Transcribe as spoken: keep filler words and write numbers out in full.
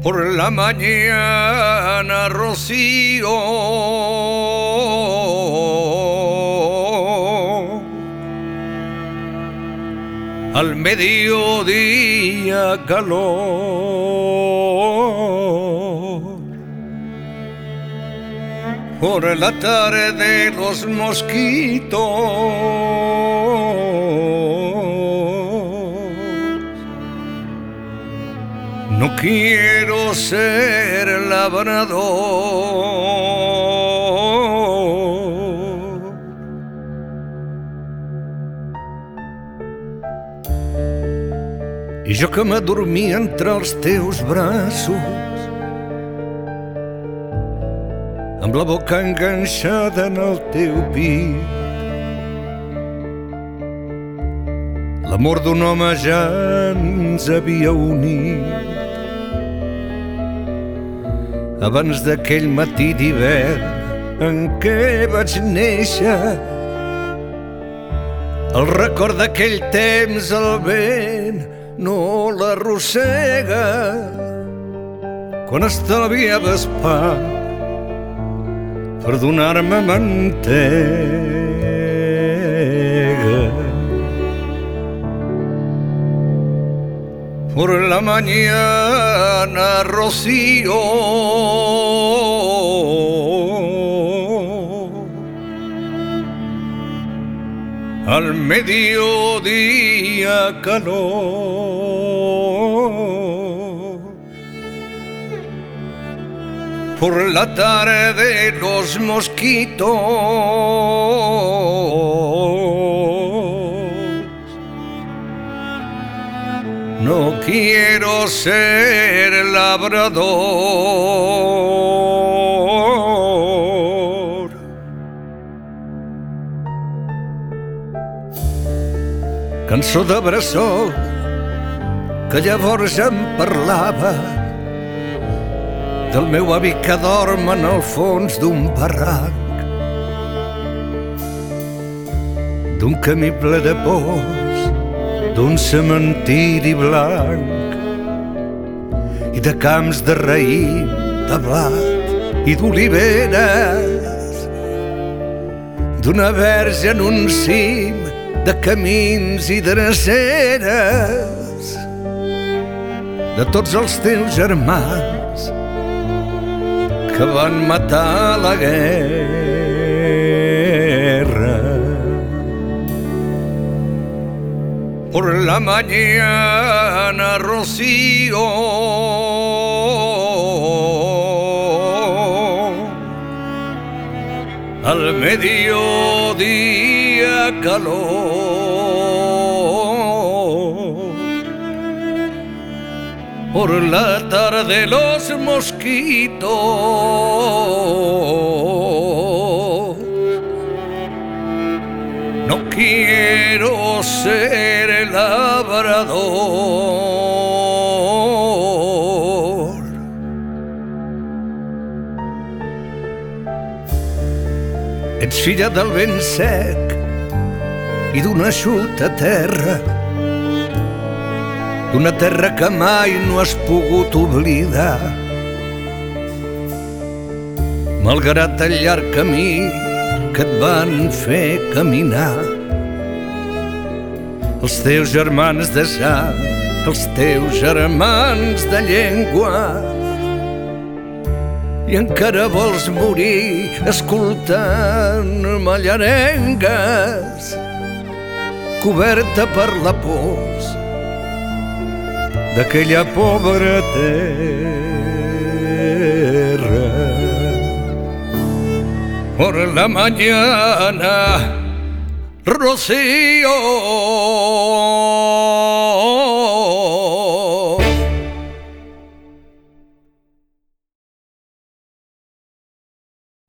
por la mañana rocío, al mediodía calor, por la tarde los mosquitos. No quiero ser labrador. I jo que m'adormia entre els teus braços, amb la boca enganxada en el teu pit, l'amor d'un home ja ens havia unit. Abans d'aquell matí d'hivern en què vaig néixer, el record d'aquell temps el vent no l'arrossega. Quan estalviaves pa per donar-me mantega, por la mañana rocío, al mediodía calor, por la tarde los mosquitos. No quiero ser labrador. Cançó de bressol que llavors em parlava del meu avi que dorm en el fons d'un barranc, d'un camí ple de pors, d'un cementiri blanc i de camps de raïm, de blat i d'oliveres, d'una verge en un cim de camins i dreceres, de tots els teus germans que van matar la guerra. Por la mañana rocío, al mediodía calor, por la tarde los mosquitos. No quiero ser labrador. Ets filla del vent sec i d'una eixuta terra, d'una terra que mai no has pogut oblidar, malgrat el llarg camí que et van fer caminar. Els teus germans de sang, els teus germans de llengua, i encara vols morir escoltant mallarengues, coberta per la pols d'aquella pobra terra. Por la mañana rocío,